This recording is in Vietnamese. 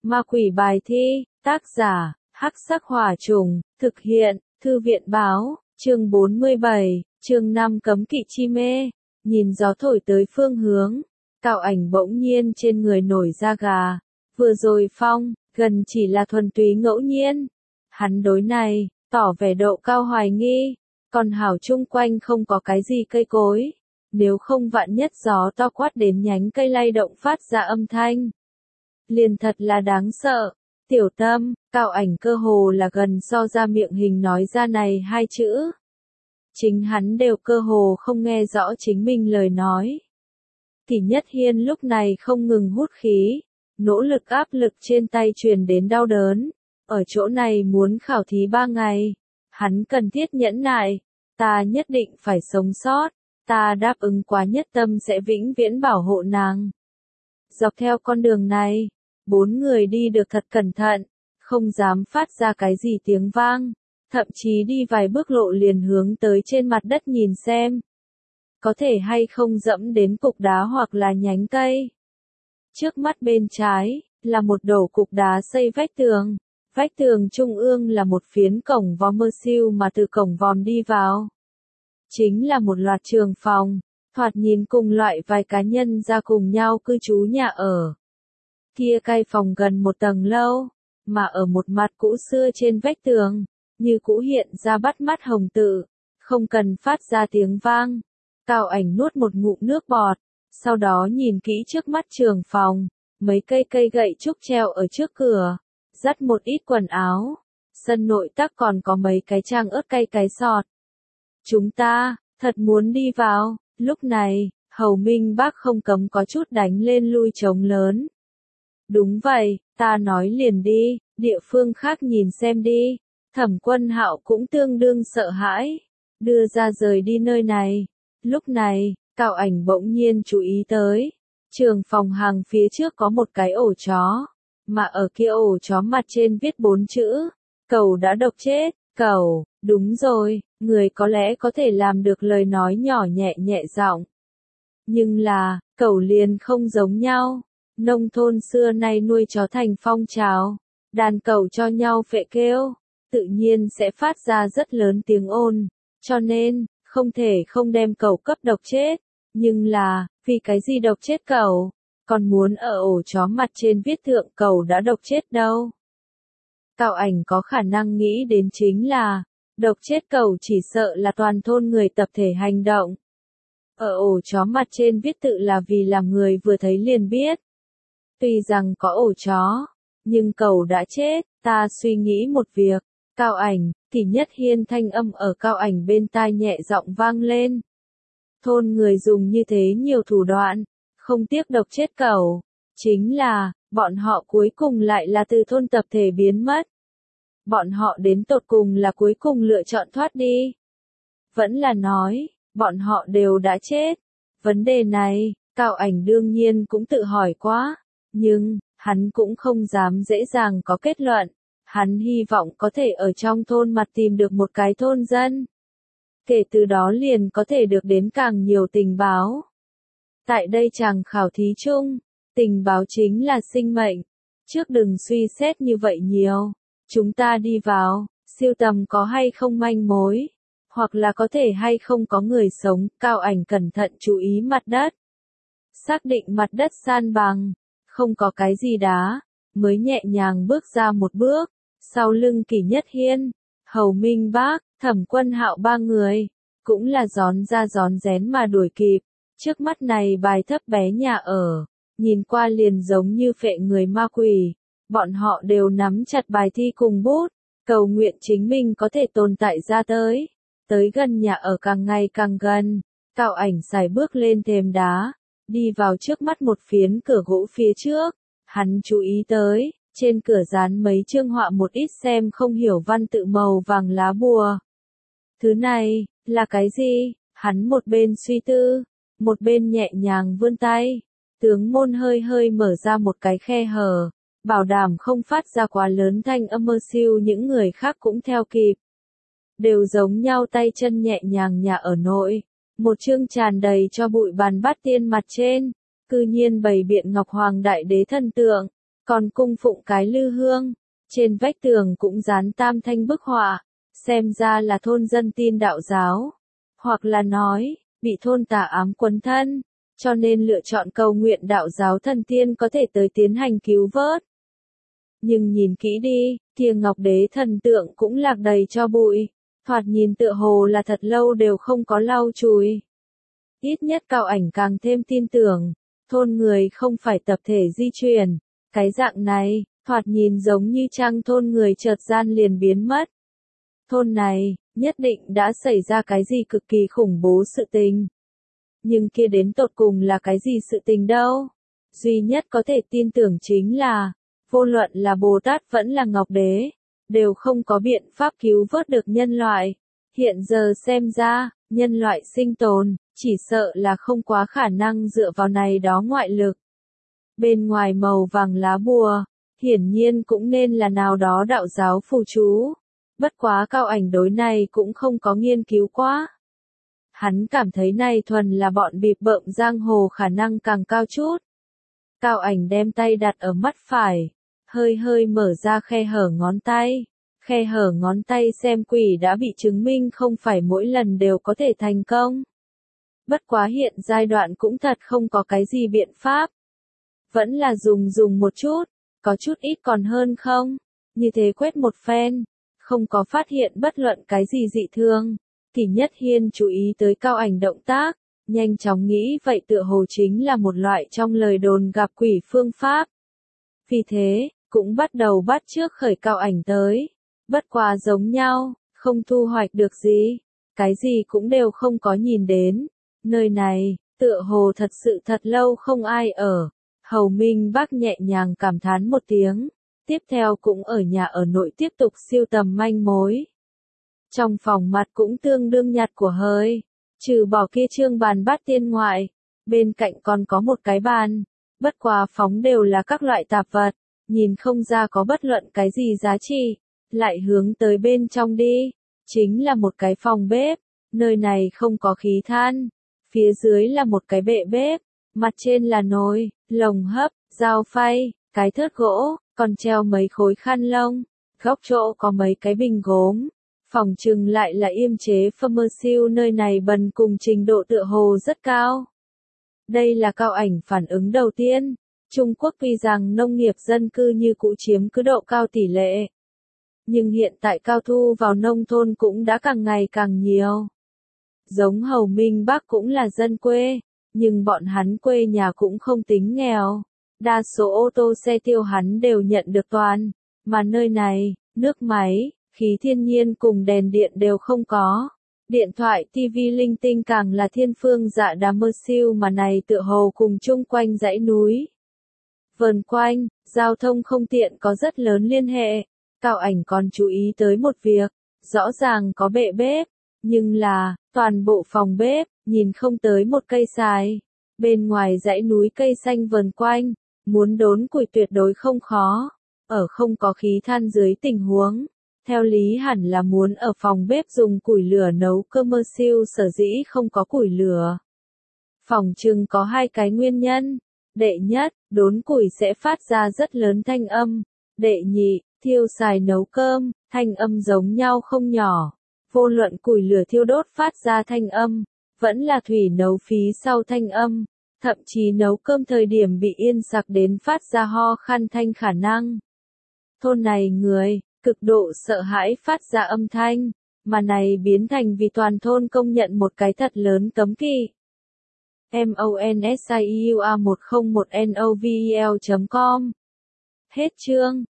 Ma quỷ bài thi, tác giả, Hắc Sắc Hỏa Trùng, thực hiện, Thư viện báo, chương 47, chương 5 cấm kỵ chi mê, nhìn gió thổi tới phương hướng, Cao Ảnh bỗng nhiên trên người nổi da gà, vừa rồi phong, gần chỉ là thuần túy ngẫu nhiên. Hắn đối này, tỏ vẻ độ cao hoài nghi, còn hảo chung quanh không có cái gì cây cối, nếu không vạn nhất gió to quát đến nhánh cây lay động phát ra âm thanh. Liền thật là đáng sợ. Tiểu Tâm, Cao Ảnh cơ hồ là gần so ra miệng hình nói ra này hai chữ. Chính hắn đều cơ hồ không nghe rõ chính mình lời nói. Kỷ Nhất Hiên lúc này không ngừng hút khí, nỗ lực áp lực trên tay truyền đến đau đớn. Ở chỗ này muốn khảo thí 3 ngày, hắn cần thiết nhẫn nại, ta nhất định phải sống sót, ta đáp ứng quá Nhất Tâm sẽ vĩnh viễn bảo hộ nàng. Dọc theo con đường này, 4 người đi được thật cẩn thận, không dám phát ra cái gì tiếng vang, thậm chí đi vài bước lộ liền hướng tới trên mặt đất nhìn xem. Có thể hay không dẫm đến cục đá hoặc là nhánh cây. Trước mắt bên trái, là một đổ cục đá xây vách tường trung ương là một phiến cổng vòm mơ siêu mà từ cổng vòm đi vào. Chính là một loạt trường phòng, thoạt nhìn cùng loại vài cá nhân ra cùng nhau cư trú nhà ở. Kia cây phòng gần một tầng lâu, mà ở một mặt cũ xưa trên vách tường, như cũ hiện ra bắt mắt hồng tự, không cần phát ra tiếng vang. Cao Ảnh nuốt một ngụm nước bọt, sau đó nhìn kỹ trước mắt trường phòng, mấy cây gậy trúc treo ở trước cửa, dắt một ít quần áo, sân nội tắc còn có mấy cái trang ớt cay cái sọt. Chúng ta, thật muốn đi vào, lúc này, Hầu Minh Bác không cấm có chút đánh lên lui trống lớn. Đúng vậy, ta nói liền đi, địa phương khác nhìn xem đi. Thẩm Quân Hạo cũng tương đương sợ hãi, đưa ra rời đi nơi này. Lúc này, Cao Ảnh bỗng nhiên chú ý tới, trường phòng hàng phía trước có một cái ổ chó, mà ở kia ổ chó mặt trên viết 4 chữ, cẩu đã độc chết. Cẩu, đúng rồi, người có lẽ có thể làm được lời nói nhỏ nhẹ nhẹ giọng. Nhưng là, cẩu liền không giống nhau. Nông thôn xưa nay nuôi chó thành phong trào, đàn cẩu cho nhau phệ kêu, tự nhiên sẽ phát ra rất lớn tiếng ồn, cho nên, không thể không đem cẩu cấp độc chết. Nhưng là, vì cái gì độc chết cẩu, còn muốn ở ổ chó mặt trên viết thượng cẩu đã độc chết đâu. Cao Ảnh có khả năng nghĩ đến chính là, độc chết cẩu chỉ sợ là toàn thôn người tập thể hành động. Ở ổ chó mặt trên viết tự là vì làm người vừa thấy liền biết. Tuy rằng có ổ chó, nhưng cẩu đã chết, ta suy nghĩ một việc. Cao Ảnh, Kỷ Nhất Hiên thanh âm ở Cao Ảnh bên tai nhẹ giọng vang lên. Thôn người dùng như thế nhiều thủ đoạn, không tiếc độc chết cẩu, chính là, bọn họ cuối cùng lại là từ thôn tập thể biến mất. Bọn họ đến tột cùng là cuối cùng lựa chọn thoát đi. Vẫn là nói, bọn họ đều đã chết. Vấn đề này, Cao Ảnh đương nhiên cũng tự hỏi quá, nhưng, hắn cũng không dám dễ dàng có kết luận. Hắn hy vọng có thể ở trong thôn mặt tìm được một cái thôn dân. Kể từ đó liền có thể được đến càng nhiều tình báo. Tại đây chàng khảo thí chung, tình báo chính là sinh mệnh. Trước đừng suy xét như vậy nhiều. Chúng ta đi vào, siêu tầm có hay không manh mối, hoặc là có thể hay không có người sống. Cao Ảnh cẩn thận chú ý mặt đất. Xác định mặt đất san bằng, không có cái gì đá, mới nhẹ nhàng bước ra một bước. Sau lưng Kỷ Nhất Hiên, Hầu Minh Bác, Thẩm Quân Hạo 3 người, cũng là rón ra rón rén mà đuổi kịp. Trước mắt này bài thấp bé nhà ở, nhìn qua liền giống như phệ người ma quỷ. Bọn họ đều nắm chặt bài thi cùng bút, cầu nguyện chính mình có thể tồn tại ra tới. Tới gần nhà ở càng ngày càng gần, Cao Ảnh sải bước lên thềm đá, đi vào trước mắt một phiến cửa gỗ phía trước. Hắn chú ý tới, trên cửa dán mấy chương họa một ít xem không hiểu văn tự màu vàng lá bùa. Thứ này, là cái gì? Hắn một bên suy tư, một bên nhẹ nhàng vươn tay. Tướng môn hơi hơi mở ra một cái khe hở, bảo đảm không phát ra quá lớn thanh âm mơ siêu, những người khác cũng theo kịp. Đều giống nhau tay chân nhẹ nhàng nhà ở nội. Một chương tràn đầy cho bụi bàn bát tiên mặt trên, cư nhiên bày biện Ngọc Hoàng Đại Đế thần tượng. còn cung phụng cái lư hương. Trên vách tường cũng dán tam thanh bức họa, xem ra là thôn dân tin đạo giáo. Hoặc là nói, bị thôn tà ám quấn thân, cho nên lựa chọn cầu nguyện đạo giáo thần tiên có thể tới tiến hành cứu vớt. Nhưng nhìn kỹ đi, kia ngọc đế thần tượng cũng lạc đầy cho bụi, thoạt nhìn tựa hồ là thật lâu đều không có lau chùi. Ít nhất Cao Ảnh càng thêm tin tưởng, thôn người không phải tập thể di chuyển, cái dạng này, thoạt nhìn giống như trang thôn người chợt gian liền biến mất. Thôn này, nhất định đã xảy ra cái gì cực kỳ khủng bố sự tình. Nhưng kia đến tột cùng là cái gì sự tình đâu? Duy nhất có thể tin tưởng chính là, vô luận là Bồ Tát vẫn là Ngọc Đế, đều không có biện pháp cứu vớt được nhân loại. Hiện giờ xem ra, nhân loại sinh tồn, chỉ sợ là không quá khả năng dựa vào này đó ngoại lực. Bên ngoài màu vàng lá bùa, hiển nhiên cũng nên là nào đó đạo giáo phù chú. Bất quá Cao Ảnh đối này cũng không có nghiên cứu quá. Hắn cảm thấy này thuần là bọn bịp bợm giang hồ khả năng càng cao chút. Cao Ảnh đem tay đặt ở mắt phải, hơi hơi mở ra khe hở ngón tay. Khe hở ngón tay xem quỷ đã bị chứng minh không phải mỗi lần đều có thể thành công. Bất quá hiện giai đoạn cũng thật không có cái gì biện pháp. Vẫn là dùng một chút, có chút ít còn hơn không? Như thế quét một phen, không có phát hiện bất luận cái gì dị thường. Thì Nhất Hiên chú ý tới Cao Ảnh động tác, nhanh chóng nghĩ vậy tựa hồ chính là một loại trong lời đồn gặp quỷ phương pháp. Vì thế, cũng bắt đầu bắt chước khởi Cao Ảnh tới. Bất quá giống nhau, không thu hoạch được gì, cái gì cũng đều không có nhìn đến. Nơi này, tựa hồ thật sự thật lâu không ai ở. Hầu Minh Bác nhẹ nhàng cảm thán một tiếng, tiếp theo cũng ở nhà ở nội tiếp tục siêu tầm manh mối. Trong phòng mặt cũng tương đương nhạt của hơi, trừ bỏ kia trương bàn bát tiên ngoại, bên cạnh còn có một cái bàn, bất quá phóng đều là các loại tạp vật, nhìn không ra có bất luận cái gì giá trị, lại hướng tới bên trong đi, chính là một cái phòng bếp, nơi này không có khí than, phía dưới là một cái bệ bếp, mặt trên là nồi, lồng hấp, dao phay, cái thớt gỗ, còn treo mấy khối khăn lông, góc chỗ có mấy cái bình gốm. Phòng trừng lại là yêm chế pharmaceutical, nơi này bần cùng trình độ tựa hồ rất cao. Đây là Cao Ảnh phản ứng đầu tiên. Trung Quốc tuy rằng nông nghiệp dân cư như cũ chiếm cứ độ cao tỷ lệ. Nhưng hiện tại cao thu vào nông thôn cũng đã càng ngày càng nhiều. Giống Hầu Minh Bác cũng là dân quê, nhưng bọn hắn quê nhà cũng không tính nghèo. Đa số ô tô xe tiêu hắn đều nhận được toàn, mà nơi này, nước máy, khí thiên nhiên cùng đèn điện đều không có. Điện thoại TV linh tinh càng là thiên phương dạ đà mơ siêu mà này tựa hồ cùng chung quanh dãy núi. Vờn quanh, giao thông không tiện có rất lớn liên hệ. Cao Ảnh còn chú ý tới một việc, rõ ràng có bệ bếp, nhưng là, toàn bộ phòng bếp, nhìn không tới một cây xài. Bên ngoài dãy núi cây xanh vờn quanh, muốn đốn củi tuyệt đối không khó. Ở không có khí than dưới tình huống, theo lý hẳn là muốn ở phòng bếp dùng củi lửa nấu cơm, mơ siêu sở dĩ không có củi lửa. Phòng trừng có hai cái nguyên nhân. Đệ nhất, đốn củi sẽ phát ra rất lớn thanh âm. Đệ nhị, thiêu xài nấu cơm, thanh âm giống nhau không nhỏ. Vô luận củi lửa thiêu đốt phát ra thanh âm, vẫn là thủy nấu phí sau thanh âm, thậm chí nấu cơm thời điểm bị yên sặc đến phát ra ho khan thanh khả năng. Thôn này người, cực độ sợ hãi phát ra âm thanh, mà này biến thành vì toàn thôn công nhận một cái thật lớn cấm kỵ. MONSIEUA1011NOVEL.com Hết chương.